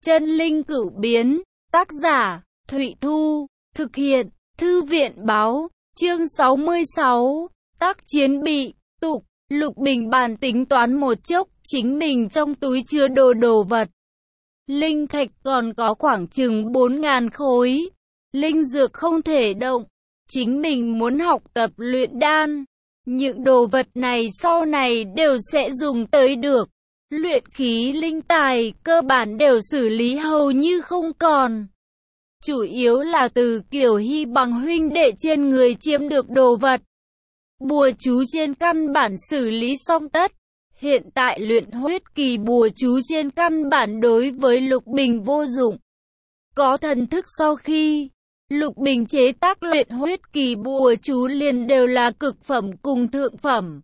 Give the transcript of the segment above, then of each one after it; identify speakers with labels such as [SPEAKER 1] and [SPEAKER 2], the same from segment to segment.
[SPEAKER 1] Chân linh cửu biến, tác giả, Thụy Thu, thực hiện, Thư viện báo, chương 66, tác chiến bị, tục, Lục Bình bàn tính toán một chốc, chính mình trong túi chứa đồ vật. Linh thạch còn có khoảng chừng 4.000 khối, linh dược không thể động, chính mình muốn học tập luyện đan. Những đồ vật này sau này đều sẽ dùng tới được. Luyện khí linh tài cơ bản đều xử lý hầu như không còn. Chủ yếu là từ Kiều Hy bằng huynh đệ trên người chiếm được đồ vật. Bùa chú trên căn bản xử lý xong tất. Hiện tại luyện huyết kỳ bùa chú trên căn bản đối với Lục Bình vô dụng. Có thần thức sau khi Lục Bình chế tác luyện huyết kỳ bùa chú liền đều là cực phẩm cùng thượng phẩm.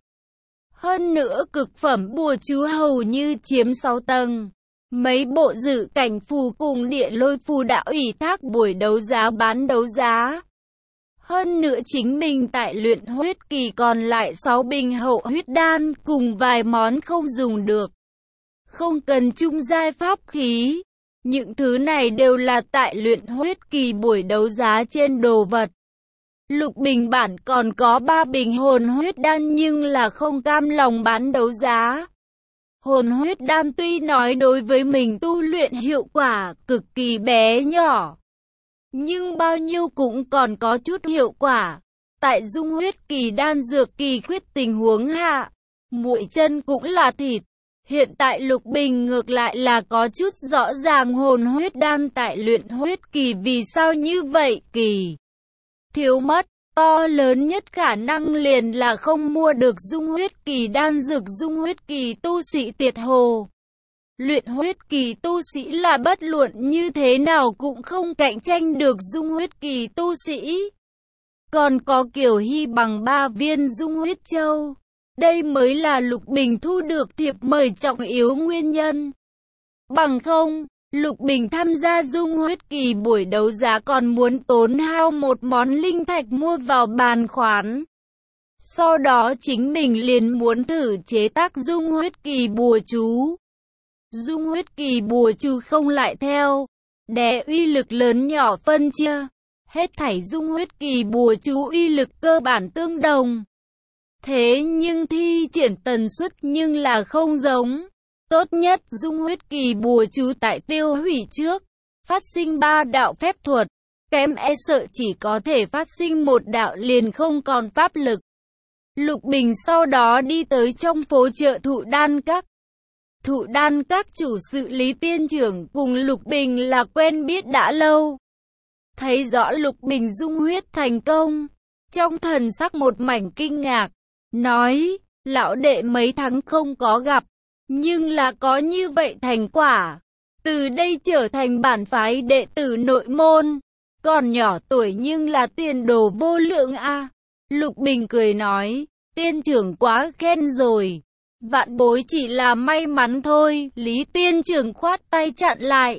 [SPEAKER 1] Hơn nữa cực phẩm bùa chú hầu như chiếm 6 tầng. Mấy bộ dự cảnh phù cùng địa lôi phù đã ủy thác buổi đấu giá bán đấu giá. Hơn nữa chính mình tại luyện huyết kỳ còn lại 6 bình hậu huyết đan cùng vài món không dùng được. Không cần trung giai pháp khí. Những thứ này đều là tại luyện huyết kỳ buổi đấu giá trên đồ vật. Lục Bình bản còn có 3 bình hồn huyết đan nhưng là không cam lòng bán đấu giá. Hồn huyết đan tuy nói đối với mình tu luyện hiệu quả cực kỳ bé nhỏ, nhưng bao nhiêu cũng còn có chút hiệu quả. Tại dung huyết kỳ đan dược kỳ khuyết tình huống hạ, muội chân cũng là thịt. Hiện tại Lục Bình ngược lại là có chút rõ ràng hồn huyết đan tại luyện huyết kỳ vì sao như vậy kỳ thiếu mất. To lớn nhất khả năng liền là không mua được dung huyết kỳ đan dược dung huyết kỳ tu sĩ tiệt hồ. Luyện huyết kỳ tu sĩ là bất luận như thế nào cũng không cạnh tranh được dung huyết kỳ tu sĩ. Còn có Kiều Hy bằng 3 viên dung huyết châu. Đây mới là Lục Bình thu được thiệp mời trọng yếu nguyên nhân. Bằng không, Lục Bình tham gia dung huyết kỳ buổi đấu giá còn muốn tốn hao một món linh thạch mua vào bàn khoán. Sau đó chính mình liền muốn thử chế tác dung huyết kỳ bùa chú. Dung huyết kỳ bùa chú không lại theo đè uy lực lớn nhỏ phân chia. Hết thảy dung huyết kỳ bùa chú uy lực cơ bản tương đồng. Thế nhưng thi triển tần suất nhưng là không giống. Tốt nhất dung huyết kỳ bùa chú tại tiêu hủy trước, phát sinh 3 đạo phép thuật, kém sợ chỉ có thể phát sinh 1 đạo liền không còn pháp lực. Lục Bình sau đó đi tới trong phố chợ Thụ Đan Các. Thụ Đan Các chủ sự Lý Tiên Trưởng cùng Lục Bình là quen biết đã lâu. Thấy rõ Lục Bình dung huyết thành công, trong thần sắc một mảnh kinh ngạc, nói, lão đệ mấy tháng không có gặp. Nhưng là có như vậy thành quả, từ đây trở thành bản phái đệ tử nội môn, còn nhỏ tuổi nhưng là tiền đồ vô lượng a. Lục Bình cười nói, tiên trưởng quá khen rồi, vạn bối chỉ là may mắn thôi. Lý tiên trưởng khoát tay chặn lại,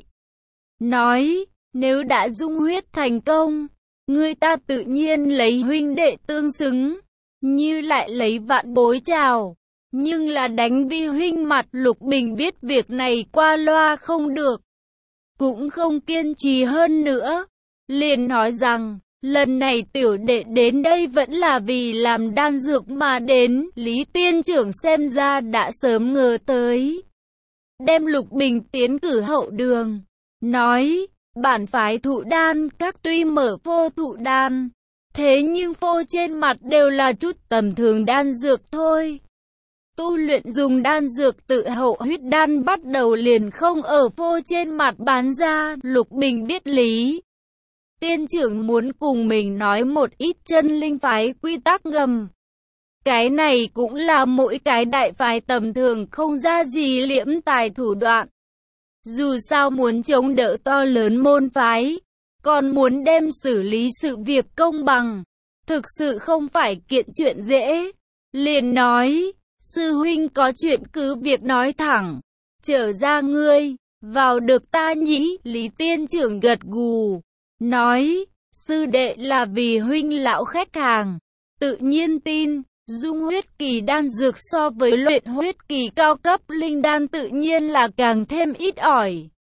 [SPEAKER 1] nói, nếu đã dung huyết thành công, người ta tự nhiên lấy huynh đệ tương xứng, như lại lấy vạn bối chào. Nhưng là đánh vi huynh mặt. Lục Bình biết việc này qua loa không được, cũng không kiên trì hơn nữa, liền nói rằng, lần này tiểu đệ đến đây vẫn là vì làm đan dược mà đến. Lý tiên trưởng xem ra đã sớm ngờ tới, đem Lục Bình tiến cử hậu đường, nói, bản phái Thụ Đan Các tuy mở phô thụ đan, thế nhưng phô trên mặt đều là chút tầm thường đan dược thôi. Tu luyện dùng đan dược tự hậu huyết đan bắt đầu liền không ở phô trên mặt bán ra. Lục Bình biết lý tiên trưởng muốn cùng mình nói một ít chân linh phái quy tắc ngầm. Cái này cũng là mỗi cái đại phái tầm thường không ra gì liễm tài thủ đoạn. Dù sao muốn chống đỡ to lớn môn phái, còn muốn đem xử lý sự việc công bằng, thực sự không phải kiện chuyện dễ. Liền nói, sư huynh có chuyện cứ việc nói thẳng, trở ra ngươi, vào được ta nhỉ. Lý tiên trưởng gật gù, nói, sư đệ là vì huynh lão khách hàng, tự nhiên tin, dung huyết kỳ đan dược so với luyện huyết kỳ cao cấp linh đan tự nhiên là càng thêm ít ỏi.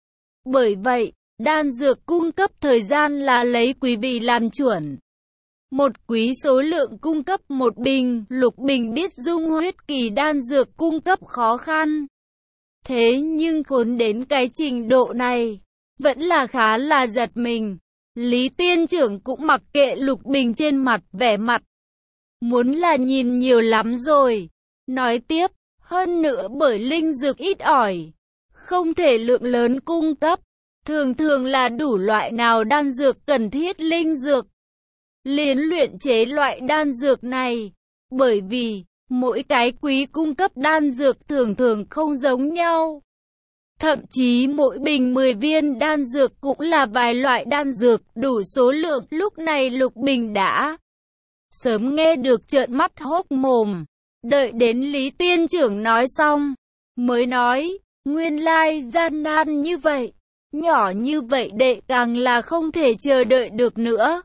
[SPEAKER 1] Bởi vậy, đan dược cung cấp thời gian là lấy quý vị làm chuẩn. Một quý số lượng cung cấp một bình. Lục Bình biết dung huyết kỳ đan dược cung cấp khó khăn. Thế nhưng khốn đến cái trình độ này, vẫn là khá là giật mình. Lý Tiên Trưởng cũng mặc kệ Lục Bình trên mặt vẻ mặt. Muốn là nhìn nhiều lắm rồi. Nói tiếp, hơn nữa bởi linh dược ít ỏi, không thể lượng lớn cung cấp. Thường thường là đủ loại nào đan dược cần thiết linh dược. Liền luyện chế loại đan dược này. Bởi vì, mỗi cái quý cung cấp đan dược thường thường không giống nhau. Thậm chí mỗi bình 10 viên đan dược cũng là vài loại đan dược đủ số lượng. Lúc này Lục Bình đã sớm nghe được trợn mắt hốc mồm. Đợi đến Lý Tiên Trưởng nói xong, mới nói, nguyên lai gian nan như vậy, nhỏ như vậy đệ càng là không thể chờ đợi được nữa.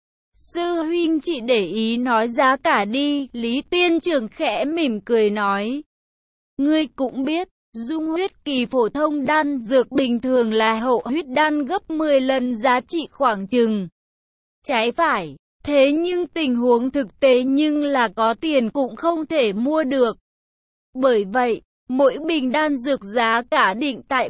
[SPEAKER 1] Sư huynh chỉ để ý nói giá cả đi. Lý Tiên Trưởng khẽ mỉm cười nói, ngươi cũng biết, dung huyết kỳ phổ thông đan dược bình thường là hậu huyết đan gấp 10 lần giá trị khoảng chừng. Trái phải, thế nhưng tình huống thực tế nhưng là có tiền cũng không thể mua được. Bởi vậy, mỗi bình đan dược giá cả định tại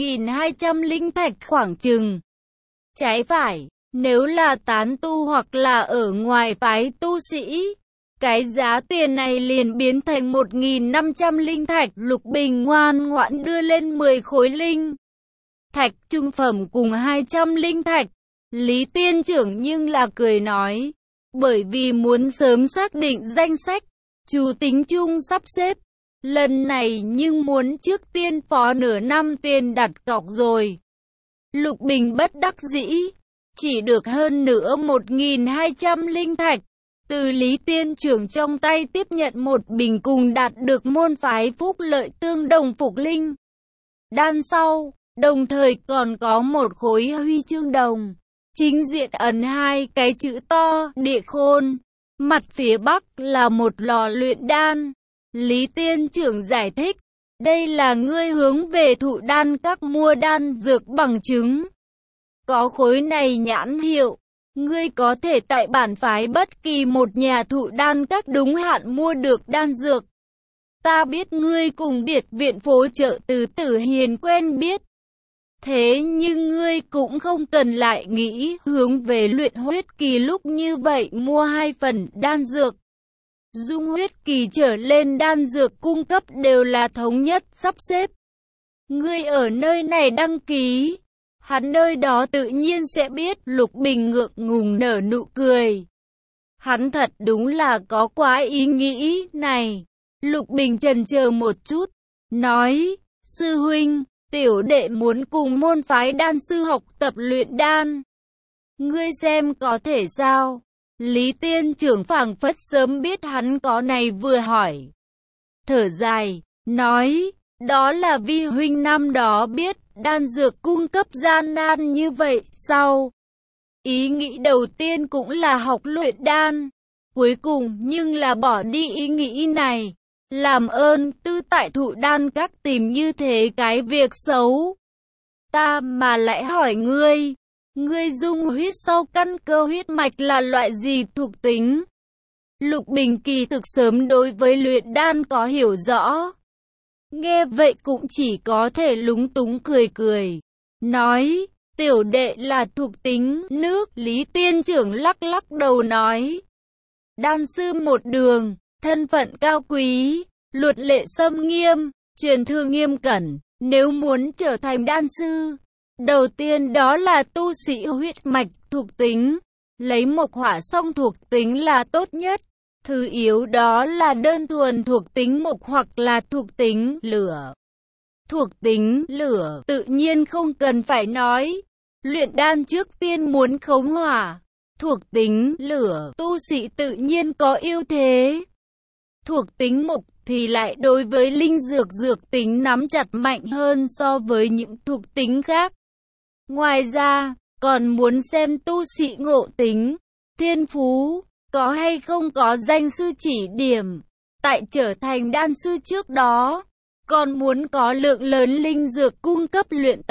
[SPEAKER 1] 1.200 linh thạch khoảng chừng. Trái phải, nếu là tán tu hoặc là ở ngoài phái tu sĩ, cái giá tiền này liền biến thành 1.500 linh thạch. Lục Bình ngoan ngoãn đưa lên 10 khối linh thạch trung phẩm cùng 200 linh thạch. Lý Tiên Trưởng nhưng là cười nói, bởi vì muốn sớm xác định danh sách, chủ tính chung sắp xếp. Lần này nhưng muốn trước tiên phó nửa năm tiền đặt cọc rồi. Lục Bình bất đắc dĩ, chỉ được hơn nữa 1.200 linh thạch. Từ Lý Tiên Trưởng trong tay tiếp nhận một bình cùng đạt được môn phái phúc lợi tương đồng phục linh đan sau, đồng thời còn có một khối huy chương đồng. Chính diện ấn hai cái chữ to, Địa Khôn. Mặt phía bắc là một lò luyện đan. Lý Tiên Trưởng giải thích, đây là ngươi hướng về Thụ Đan Các mua đan dược bằng chứng. Có khối này nhãn hiệu, ngươi có thể tại bản phái bất kỳ một nhà Thụ Đan Các đúng hạn mua được đan dược. Ta biết ngươi cùng biệt viện phố chợ Từ Tử Hiền quen biết. Thế nhưng ngươi cũng không cần lại nghĩ hướng về luyện huyết kỳ lúc như vậy mua 2 phần đan dược. Dung huyết kỳ trở lên đan dược cung cấp đều là thống nhất sắp xếp. Ngươi ở nơi này đăng ký, hắn nơi đó tự nhiên sẽ biết. Lục Bình ngượng ngùng nở nụ cười. Hắn thật đúng là có quá ý nghĩ này. Lục Bình chần chờ một chút, nói, sư huynh, tiểu đệ muốn cùng môn phái đan sư học tập luyện đan. Ngươi xem có thể sao? Lý Tiên Trưởng phảng phất sớm biết hắn có này vừa hỏi. Thở dài, nói, đó là vi huynh năm đó biết đan dược cung cấp gian nan như vậy sao? Ý nghĩ đầu tiên cũng là học luyện đan. Cuối cùng nhưng là bỏ đi ý nghĩ này. Làm ơn tư tại Thụ Đan Các tìm như thế cái việc xấu. Ta mà lại hỏi ngươi, ngươi dung huyết sau căn cơ huyết mạch là loại gì thuộc tính? Lục Bình kỳ thực sớm đối với luyện đan có hiểu rõ. Nghe vậy cũng chỉ có thể lúng túng cười cười. Nói, tiểu đệ là thuộc tính nước. Lý Tiên Trưởng lắc lắc đầu nói. Đan sư một đường, thân phận cao quý, luật lệ xâm nghiêm, truyền thừa nghiêm cẩn. Nếu muốn trở thành đan sư, đầu tiên đó là tu sĩ huyết mạch thuộc tính. Lấy mộc hỏa song thuộc tính là tốt nhất. Thứ yếu đó là đơn thuần thuộc tính mộc hoặc là thuộc tính lửa. Thuộc tính lửa tự nhiên không cần phải nói. Luyện đan trước tiên muốn khống hỏa. Thuộc tính lửa tu sĩ tự nhiên có ưu thế. Thuộc tính mộc thì lại đối với linh dược tính nắm chặt mạnh hơn so với những thuộc tính khác. Ngoài ra, còn muốn xem tu sĩ ngộ tính, thiên phú, có hay không có danh sư chỉ điểm. Tại trở thành đan sư trước đó, còn muốn có lượng lớn linh dược cung cấp luyện tập.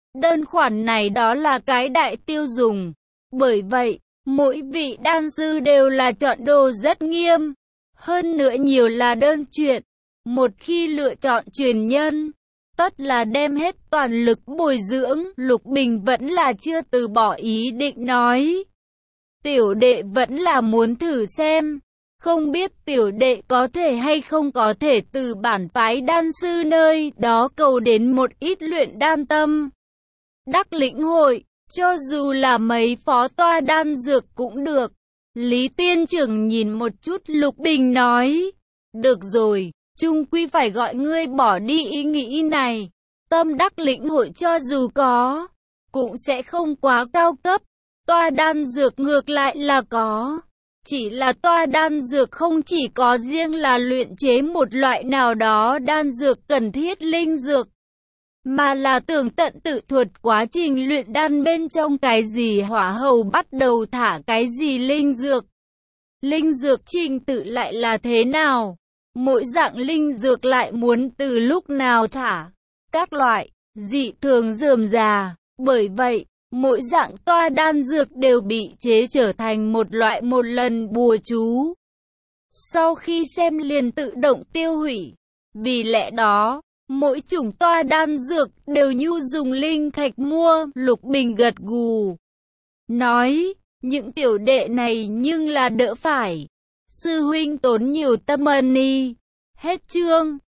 [SPEAKER 1] Đơn khoản này đó là cái đại tiêu dùng. Bởi vậy, mỗi vị đan sư đều là chọn đồ rất nghiêm. Hơn nữa nhiều là đơn chuyện. Một khi lựa chọn truyền nhân, tất là đem hết toàn lực bồi dưỡng. Lục Bình vẫn là chưa từ bỏ ý định nói. Tiểu đệ vẫn là muốn thử xem. Không biết tiểu đệ có thể hay không có thể từ bản phái đan sư nơi đó cầu đến một ít luyện đan tâm. Đắc lĩnh hội, cho dù là mấy phó toa đan dược cũng được. Lý Tiên Trưởng nhìn một chút Lục Bình nói. Được rồi, chung quy phải gọi ngươi bỏ đi ý nghĩ này. Tâm đắc lĩnh hội cho dù có, cũng sẽ không quá cao cấp. Toa đan dược ngược lại là có. Chỉ là toa đan dược không chỉ có riêng là luyện chế một loại nào đó đan dược cần thiết linh dược, mà là tường tận tự thuật quá trình luyện đan bên trong cái gì hỏa hầu bắt đầu thả cái gì linh dược. Linh dược trình tự lại là thế nào? Mỗi dạng linh dược lại muốn từ lúc nào thả? Các loại dị thường rườm rà. Bởi vậy, mỗi dạng toa đan dược đều bị chế trở thành một loại một lần bùa chú. Sau khi xem liền tự động tiêu hủy. Vì lẽ đó, mỗi chủng toa đan dược đều nhu dùng linh thạch mua. Lục Bình gật gù. Nói, những tiểu đệ này nhưng là đỡ phải. Sư huynh tốn nhiều tâm ân y. Hết chương.